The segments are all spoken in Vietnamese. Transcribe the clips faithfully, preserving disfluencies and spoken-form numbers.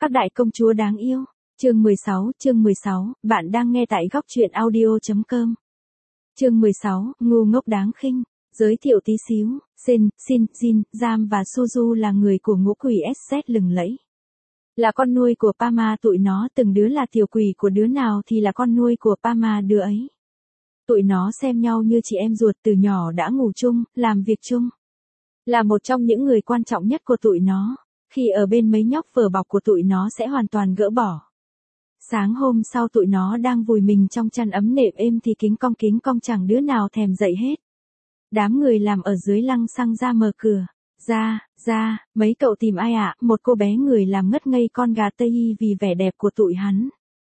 Các đại công chúa đáng yêu. Chương mười sáu, chương mười sáu, bạn đang nghe tại góc truyện audio chấm com. Chương mười sáu, ngu ngốc đáng khinh. Giới thiệu tí xíu, Sen, Shin, Jin, Jam và Suzu là người của ngũ quỷ ét zét lừng lẫy. Là con nuôi của Pama tụi nó, từng đứa là tiểu quỷ của đứa nào thì là con nuôi của Pama đứa ấy. Tụi nó xem nhau như chị em ruột, từ nhỏ đã ngủ chung, làm việc chung. Là một trong những người quan trọng nhất của tụi nó, khi ở bên mấy nhóc vở bọc của tụi nó sẽ hoàn toàn gỡ bỏ. Sáng hôm sau tụi nó đang vùi mình trong chăn ấm nệm êm thì kính cong kính cong chẳng đứa nào thèm dậy hết. Đám người làm ở dưới lăng xăng ra mở cửa. Ra, ra, mấy cậu tìm ai ạ? À? Một cô bé người làm ngất ngây con gà Tây Y vì vẻ đẹp của tụi hắn.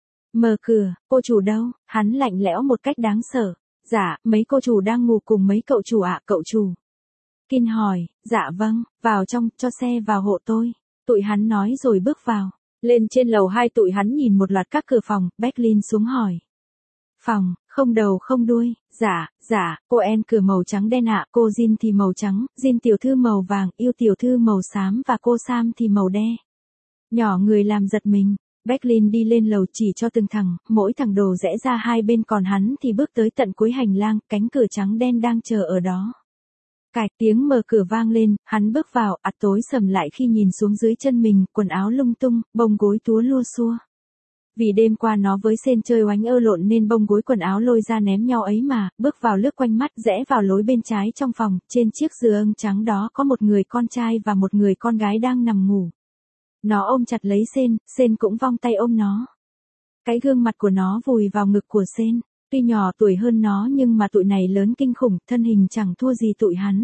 Mở cửa, cô chủ đâu? Hắn lạnh lẽo một cách đáng sợ. Dạ, mấy cô chủ đang ngủ cùng mấy cậu chủ ạ, à, cậu chủ. Kin hỏi, dạ vâng, vào trong, cho xe vào hộ tôi. Tụi hắn nói rồi bước vào. Lên trên lầu hai tụi hắn nhìn một loạt các cửa phòng, Becklin xuống hỏi. Phòng, không đầu không đuôi, dạ, dạ, cô En cửa màu trắng đen ạ, cô Jin thì màu trắng, Jin tiểu thư màu vàng, yêu tiểu thư màu xám và cô Sam thì màu đen. Nhỏ người làm giật mình, Becklin đi lên lầu chỉ cho từng thằng, mỗi thằng đồ rẽ ra hai bên còn hắn thì bước tới tận cuối hành lang, cánh cửa trắng đen đang chờ ở đó. Cạch tiếng mở cửa vang lên, hắn bước vào, ạt tối sầm lại khi nhìn xuống dưới chân mình, quần áo lung tung, bông gối túa lua xua. Vì đêm qua nó với Sen chơi oánh ơ lộn nên bông gối quần áo lôi ra ném nhau ấy mà, bước vào lướt quanh mắt rẽ vào lối bên trái trong phòng, trên chiếc giường trắng đó có một người con trai và một người con gái đang nằm ngủ. Nó ôm chặt lấy Sen, Sen cũng vòng tay ôm nó. Cái gương mặt của nó vùi vào ngực của Sen. Tuy nhỏ tuổi hơn nó nhưng mà tụi này lớn kinh khủng, thân hình chẳng thua gì tụi hắn.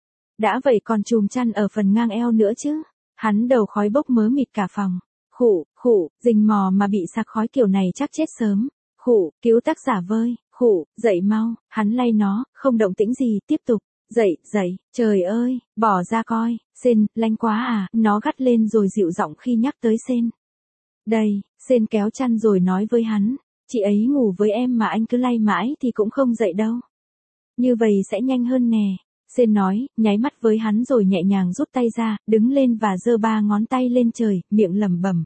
Đã vậy còn chùm chăn ở phần ngang eo nữa chứ. Hắn đầu khói bốc mớ mịt cả phòng. Khụ, khụ, rình mò mà bị sặc khói kiểu này chắc chết sớm. Khụ, cứu tác giả vơi, khụ, dậy mau, hắn lay nó, không động tĩnh gì, tiếp tục. Dậy, dậy, trời ơi, bỏ ra coi, Sen, lanh quá à, nó gắt lên rồi dịu giọng khi nhắc tới Sen. Đây, Sen kéo chăn rồi nói với hắn. Chị ấy ngủ với em mà anh cứ lay mãi thì cũng không dậy đâu. Như vậy sẽ nhanh hơn nè. Sen nói, nháy mắt với hắn rồi nhẹ nhàng rút tay ra, đứng lên và giơ ba ngón tay lên trời, miệng lẩm bẩm.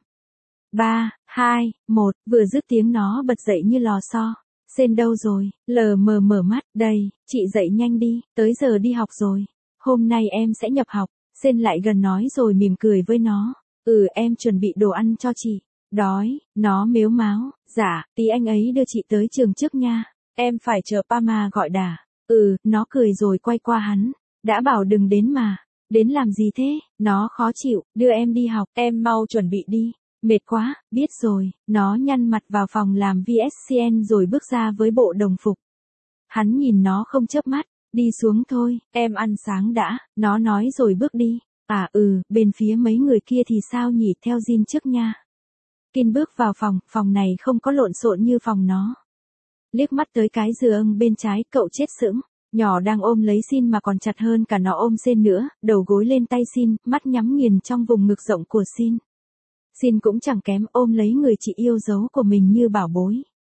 Ba, hai, một, vừa dứt tiếng nó bật dậy như lò xo. Sen đâu rồi? Lờ mờ mở mắt, đây, chị dậy nhanh đi, tới giờ đi học rồi. Hôm nay em sẽ nhập học. Sen lại gần nói rồi mỉm cười với nó. Ừ, em chuẩn bị đồ ăn cho chị. Đói, nó mếu máo, dạ, tí anh ấy đưa chị tới trường trước nha, em phải chờ Pama gọi đã. Ừ, nó cười rồi quay qua hắn, đã bảo đừng đến mà, đến làm gì thế, nó khó chịu, đưa em đi học, em mau chuẩn bị đi, mệt quá, biết rồi, nó nhăn mặt vào phòng làm vê ét xê en rồi bước ra với bộ đồng phục. Hắn nhìn nó không chớp mắt, đi xuống thôi, em ăn sáng đã, nó nói rồi bước đi, à ừ, bên phía mấy người kia thì sao nhỉ, theo Jin trước nha. Kin bước vào phòng, phòng này không có lộn xộn như phòng nó. Liếc mắt tới cái giường bên trái, cậu chết sững, nhỏ đang ôm lấy Shin mà còn chặt hơn cả nó ôm Sen nữa, đầu gối lên tay Shin, mắt nhắm nghiền trong vùng ngực rộng của Shin. Shin cũng chẳng kém, ôm lấy người chị yêu dấu của mình như bảo bối.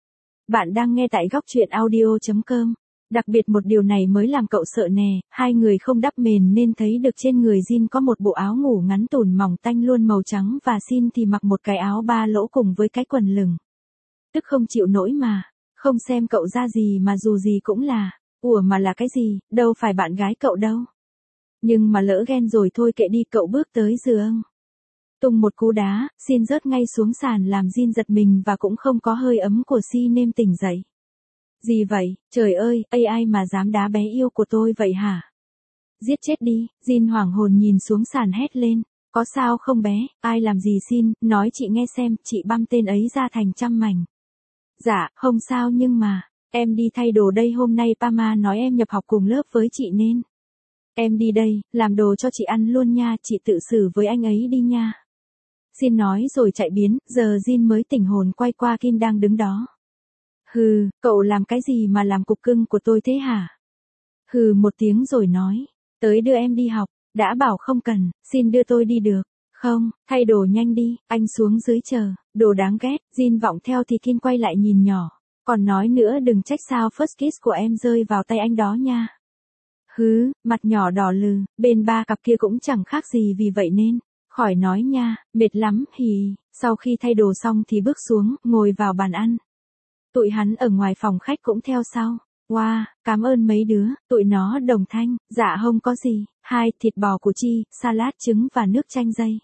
Bạn đang nghe tại góc truyện audio chấm com. Đặc biệt một điều này mới làm cậu sợ nè, hai người không đắp mền nên thấy được trên người Jin có một bộ áo ngủ ngắn tủn mỏng tanh luôn màu trắng và Shin thì mặc một cái áo ba lỗ cùng với cái quần lửng. Tức không chịu nổi mà, không xem cậu ra gì mà dù gì cũng là, ủa mà là cái gì, đâu phải bạn gái cậu đâu. Nhưng mà lỡ ghen rồi thôi kệ đi, cậu bước tới giường. Tung một cú đá, Shin rớt ngay xuống sàn làm Jin giật mình và cũng không có hơi ấm của Shin nên tỉnh dậy. Gì vậy, trời ơi, ây ai mà dám đá bé yêu của tôi vậy hả? Giết chết đi, Jin hoảng hồn nhìn xuống sàn hét lên, có sao không bé, ai làm gì Shin, nói chị nghe xem, chị băm tên ấy ra thành trăm mảnh. Dạ, không sao nhưng mà, em đi thay đồ đây, hôm nay Pama nói em nhập học cùng lớp với chị nên. Em đi đây, làm đồ cho chị ăn luôn nha, chị tự xử với anh ấy đi nha. Shin nói rồi chạy biến, giờ Jin mới tỉnh hồn quay qua Kin đang đứng đó. Hừ, cậu làm cái gì mà làm cục cưng của tôi thế hả? Hừ một tiếng rồi nói, tới đưa em đi học, đã bảo không cần, xin đưa tôi đi được. Không, thay đồ nhanh đi, anh xuống dưới chờ, đồ đáng ghét, Jin vọng theo thì Kin quay lại nhìn nhỏ, còn nói nữa đừng trách sao first kiss của em rơi vào tay anh đó nha. Hứ, mặt nhỏ đỏ lừ, bên ba cặp kia cũng chẳng khác gì vì vậy nên, Khỏi nói nha, mệt lắm, hì. Sau khi thay đồ xong thì bước xuống, ngồi vào bàn ăn. Tụi hắn ở ngoài phòng khách cũng theo sau. Wow, cảm ơn mấy đứa, tụi nó đồng thanh, dạ không có gì, hai, thịt bò củ chi, salad trứng và nước chanh dây.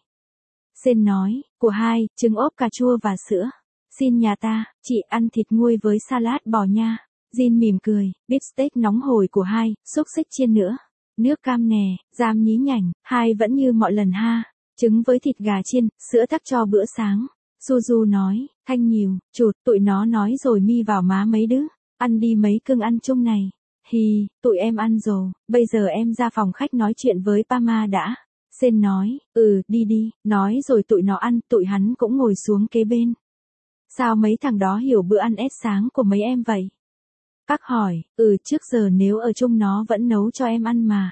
Sen nói, của hai, trứng ốp cà chua và sữa. Xin nhà ta, chị ăn thịt nguôi với salad bò nha. Jin mỉm cười, beef steak nóng hổi của hai, xúc xích chiên nữa. Nước cam nè, Giam nhí nhảnh, hai vẫn như mọi lần ha. Trứng với thịt gà chiên, sữa tắc cho bữa sáng. Suzu nói, thanh nhiều, chụt, tụi nó nói rồi mi vào má mấy đứa. Ăn đi mấy cưng ăn chung này. Hì, tụi em ăn rồi, bây giờ em ra phòng khách nói chuyện với Pama đã. Sen nói, ừ, đi đi, nói rồi tụi nó ăn, tụi hắn cũng ngồi xuống kế bên. Sao mấy thằng đó hiểu bữa ăn ép sáng của mấy em vậy? Park hỏi, ừ, trước giờ nếu ở chung nó vẫn nấu cho em ăn mà.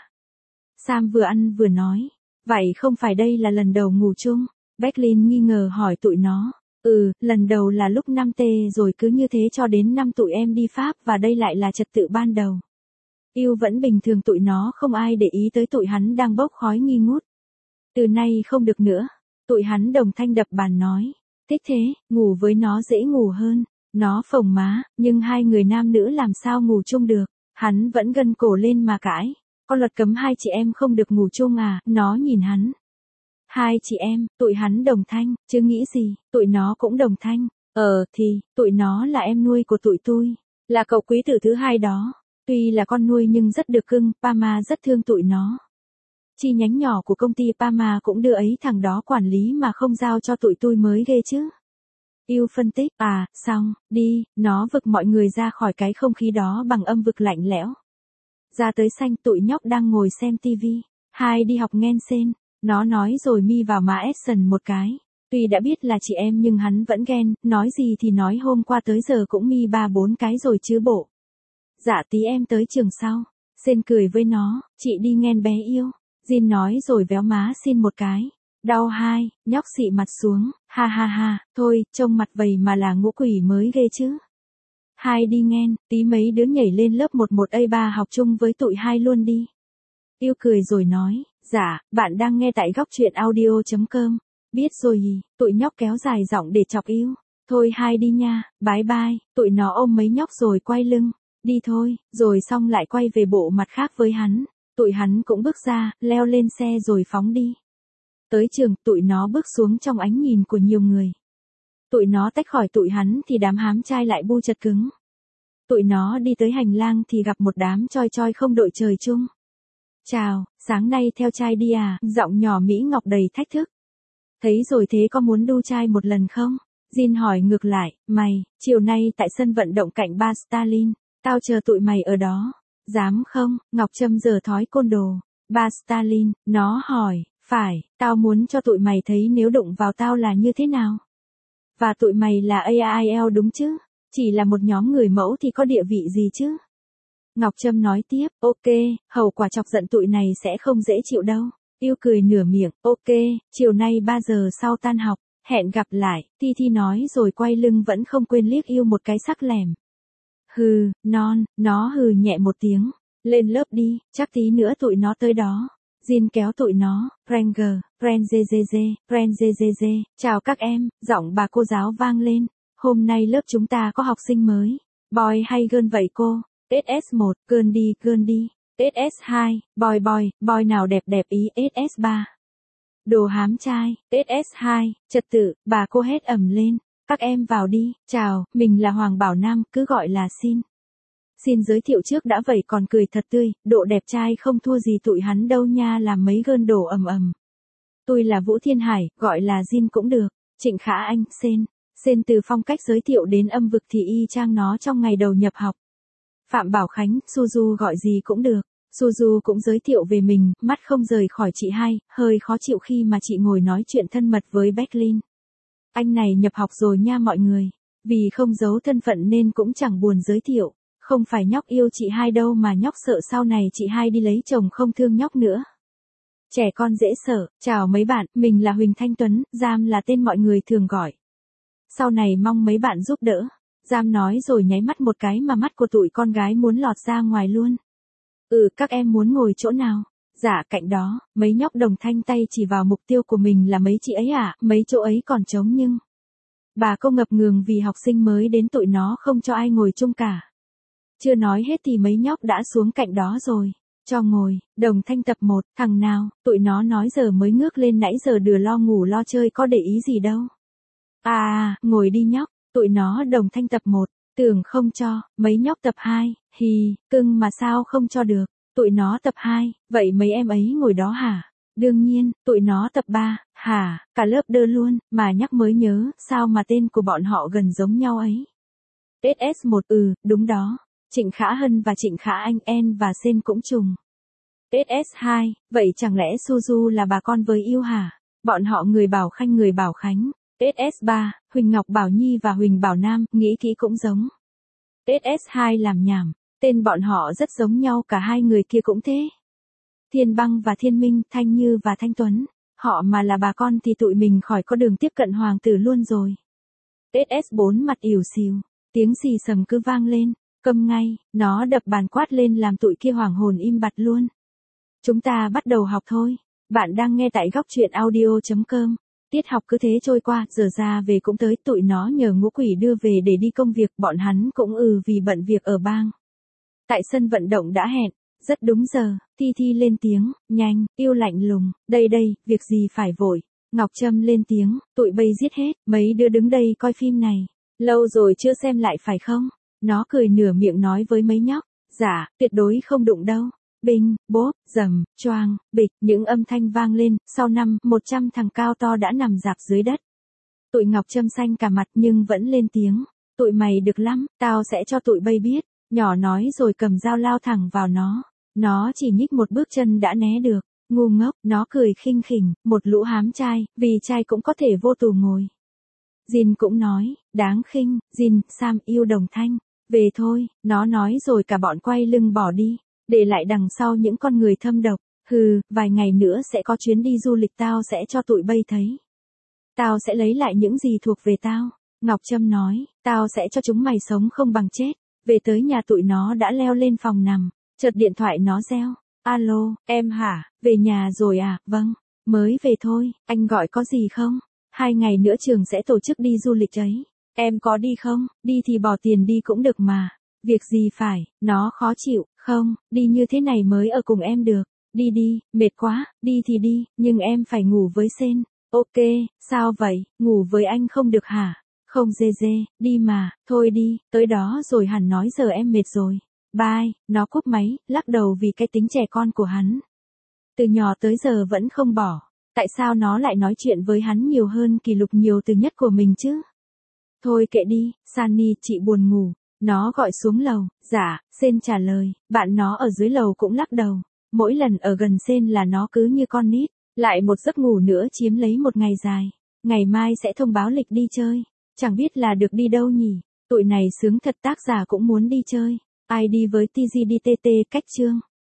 Sam vừa ăn vừa nói, vậy không phải đây là lần đầu ngủ chung? Becklin nghi ngờ hỏi tụi nó. Ừ, lần đầu là lúc năm tê rồi cứ như thế cho đến năm tụi em đi Pháp và đây lại là trật tự ban đầu. Yêu vẫn bình thường, tụi nó không ai để ý tới tụi hắn đang bốc khói nghi ngút. Từ nay không được nữa. Tụi hắn đồng thanh đập bàn nói. Thích thế, ngủ với nó dễ ngủ hơn. Nó phồng má, nhưng hai người nam nữ làm sao ngủ chung được. Hắn vẫn gân cổ lên mà cãi. Có luật cấm hai chị em không được ngủ chung à, nó nhìn hắn. Hai chị em, tụi hắn đồng thanh, chứ nghĩ gì, tụi nó cũng đồng thanh. Ờ thì, tụi nó là em nuôi của tụi tôi, là cậu quý tử thứ hai đó. Tuy là con nuôi nhưng rất được cưng, Pama rất thương tụi nó. Chi nhánh nhỏ của công ty Pama cũng đưa ấy thằng đó quản lý mà không giao cho tụi tôi mới ghê chứ. Yêu phân tích, à, xong, đi, nó vực mọi người ra khỏi cái không khí đó bằng âm vực lạnh lẽo. Ra tới xanh, tụi nhóc đang ngồi xem tivi. Hai đi học nghen sen. Nó nói rồi mi vào má Edson một cái. Tuy đã biết là chị em nhưng hắn vẫn ghen, nói gì thì nói hôm qua tới giờ cũng mi ba bốn cái rồi chứ bộ. Dạ tí em tới trường sau. Sen cười với nó, chị đi nghen bé yêu. Jin nói rồi véo má xin một cái. Đau hai, nhóc xị mặt xuống, ha ha ha, thôi, trông mặt vầy mà là ngũ quỷ mới ghê chứ. Hai đi nghen, tí mấy đứa nhảy lên lớp một một A ba học chung với tụi hai luôn đi. Yêu cười rồi nói, dạ, bạn đang nghe tại góc truyện audio chấm com. Biết rồi hì, tụi nhóc kéo dài giọng để chọc Yêu. Thôi hai đi nha, bye bye, tụi nó ôm mấy nhóc rồi quay lưng. Đi thôi, rồi xong lại quay về bộ mặt khác với hắn. Tụi hắn cũng bước ra, leo lên xe rồi phóng đi. Tới trường, tụi nó bước xuống trong ánh nhìn của nhiều người. Tụi nó tách khỏi tụi hắn thì đám hám trai lại bu chật cứng. Tụi nó đi tới hành lang thì gặp một đám choi choi không đội trời chung. Chào, sáng nay theo trai đi à, giọng nhỏ Mỹ Ngọc đầy thách thức. Thấy rồi thế có muốn đu trai một lần không? Jin hỏi ngược lại, mày, chiều nay tại sân vận động cạnh bar Stalin, tao chờ tụi mày ở đó. Dám không? Ngọc Trâm giở thói côn đồ. Bar Stalin, nó hỏi, phải, tao muốn cho tụi mày thấy nếu đụng vào tao là như thế nào. Và tụi mày là a i lờ đúng chứ? Chỉ là một nhóm người mẫu thì có địa vị gì chứ? Ngọc Trâm nói tiếp, ok, hậu quả chọc giận tụi này sẽ không dễ chịu đâu. Yêu cười nửa miệng, ok, chiều nay ba giờ sau tan học, hẹn gặp lại, Thi Thi nói rồi quay lưng vẫn không quên liếc Yêu một cái sắc lẻm. Hừ, non, nó hừ nhẹ một tiếng, lên lớp đi, chắc tí nữa tụi nó tới đó. Jin kéo tụi nó, Pranger, Prenzezeze, Prenzezeze, chào các em, giọng bà cô giáo vang lên. Hôm nay lớp chúng ta có học sinh mới. Boy hay girl vậy cô? ét ét một, girl đi, girl đi. ét ét hai, boy boy, boy nào đẹp đẹp ý. ét ét ba. Đồ hám trai. ét ét hai, trật tự, bà cô hét ầm lên. Các em vào đi, chào, mình là Hoàng Bảo Nam, cứ gọi là Xin. Xin giới thiệu trước đã vậy còn cười thật tươi, độ đẹp trai không thua gì tụi hắn đâu nha, làm mấy gơn đổ ầm ầm. Tôi là Vũ Thiên Hải, gọi là Jin cũng được. Trịnh Khả Anh, Sen. Sen từ phong cách giới thiệu đến âm vực thì y chang nó trong ngày đầu nhập học. Phạm Bảo Khánh, Suzu gọi gì cũng được. Suzu cũng giới thiệu về mình, mắt không rời khỏi chị hai, hơi khó chịu khi mà chị ngồi nói chuyện thân mật với Becklin. Anh này nhập học rồi nha mọi người. Vì không giấu thân phận nên cũng chẳng buồn giới thiệu. Không phải nhóc yêu chị hai đâu mà nhóc sợ sau này chị hai đi lấy chồng không thương nhóc nữa. Trẻ con dễ sợ, chào mấy bạn, mình là Huỳnh Thanh Tuấn, Giam là tên mọi người thường gọi. Sau này mong mấy bạn giúp đỡ. Giam nói rồi nháy mắt một cái mà mắt của tụi con gái muốn lọt ra ngoài luôn. Ừ, các em muốn ngồi chỗ nào? Dạ cạnh đó, mấy nhóc đồng thanh tay chỉ vào mục tiêu của mình là mấy chị ấy à, mấy chỗ ấy còn trống nhưng. Bà cô ngập ngừng vì học sinh mới đến tụi nó không cho ai ngồi chung cả. Chưa nói hết thì mấy nhóc đã xuống cạnh đó rồi. Cho ngồi, đồng thanh tập một, thằng nào, tụi nó nói giờ mới ngước lên nãy giờ đừa lo ngủ lo chơi có để ý gì đâu. À, ngồi đi nhóc, tụi nó đồng thanh tập một, tưởng không cho, mấy nhóc tập hai, hì, cưng mà sao không cho được, tụi nó tập hai, vậy mấy em ấy ngồi đó hả? Đương nhiên, tụi nó tập ba, hả, cả lớp đơ luôn, mà nhắc mới nhớ, sao mà tên của bọn họ gần giống nhau ấy. ét ét một ừ, đúng đó, Trịnh Khả Hân và Trịnh Khả Anh N và Sen cũng trùng. ét ét hai, vậy chẳng lẽ Suzu là bà con với yêu hả? Bọn họ người Bảo Khanh người Bảo Khánh. ét ét ba, Huỳnh Ngọc Bảo Nhi và Huỳnh Bảo Nam, nghĩ kỹ cũng giống. ét ét hai làm nhảm, tên bọn họ rất giống nhau cả hai người kia cũng thế. Thiên Băng và Thiên Minh, Thanh Như và Thanh Tuấn, họ mà là bà con thì tụi mình khỏi có đường tiếp cận hoàng tử luôn rồi. ét ét bốn mặt ỉu xìu, tiếng xì sầm cứ vang lên, câm ngay, nó đập bàn quát lên làm tụi kia hoảng hồn im bặt luôn. Chúng ta bắt đầu học thôi. Bạn đang nghe tại góc truyện audio chấm com. Tiết học cứ thế trôi qua, giờ ra về cũng tới, tụi nó nhờ ngũ quỷ đưa về để đi công việc, bọn hắn cũng ừ vì bận việc ở bang. Tại sân vận động đã hẹn, rất đúng giờ, Thi Thi lên tiếng, nhanh, yêu lạnh lùng, đây đây, việc gì phải vội. Ngọc Trâm lên tiếng, tụi bây giết hết, mấy đứa đứng đây coi phim này. Lâu rồi chưa xem lại phải không? Nó cười nửa miệng nói với mấy nhóc, dạ, tuyệt đối không đụng đâu. Binh, bốp, rầm, choang, bịch, những âm thanh vang lên, sau năm, một trăm thằng cao to đã nằm rạp dưới đất. Tụi Ngọc Trâm xanh cả mặt nhưng vẫn lên tiếng, tụi mày được lắm, tao sẽ cho tụi bây biết, nhỏ nói rồi cầm dao lao thẳng vào nó. Nó chỉ nhích một bước chân đã né được, ngu ngốc, nó cười khinh khỉnh, một lũ hám trai, vì trai cũng có thể vô tù ngồi. Jin cũng nói, đáng khinh, Jin, Sam yêu đồng thanh, về thôi, nó nói rồi cả bọn quay lưng bỏ đi. Để lại đằng sau những con người thâm độc, hừ, vài ngày nữa sẽ có chuyến đi du lịch tao sẽ cho tụi bây thấy. Tao sẽ lấy lại những gì thuộc về tao, Ngọc Trâm nói, tao sẽ cho chúng mày sống không bằng chết. Về tới nhà tụi nó đã leo lên phòng nằm, chợt điện thoại nó reo, alo, em hả, về nhà rồi à, vâng, mới về thôi, anh gọi có gì không? Hai ngày nữa trường sẽ tổ chức đi du lịch ấy, em có đi không? Đi thì bỏ tiền đi cũng được mà. Việc gì phải, nó khó chịu, không, đi như thế này mới ở cùng em được, đi đi, mệt quá, đi thì đi, nhưng em phải ngủ với Sen, ok, sao vậy, ngủ với anh không được hả, không dê dê, đi mà, thôi đi, tới đó rồi hẳn nói giờ em mệt rồi, bye, nó cúp máy, lắc đầu vì cái tính trẻ con của hắn. Từ nhỏ tới giờ vẫn không bỏ, tại sao nó lại nói chuyện với hắn nhiều hơn kỷ lục nhiều từ nhất của mình chứ? Thôi kệ đi, Sunny, chị buồn ngủ. Nó gọi xuống lầu, dạ, Sen trả lời, bạn nó ở dưới lầu cũng lắc đầu. Mỗi lần ở gần Sen là nó cứ như con nít, lại một giấc ngủ nữa chiếm lấy một ngày dài. Ngày mai sẽ thông báo lịch đi chơi, chẳng biết là được đi đâu nhỉ, tụi này sướng thật tác giả cũng muốn đi chơi. Ai đi với tê giê đê tê tê cách chương.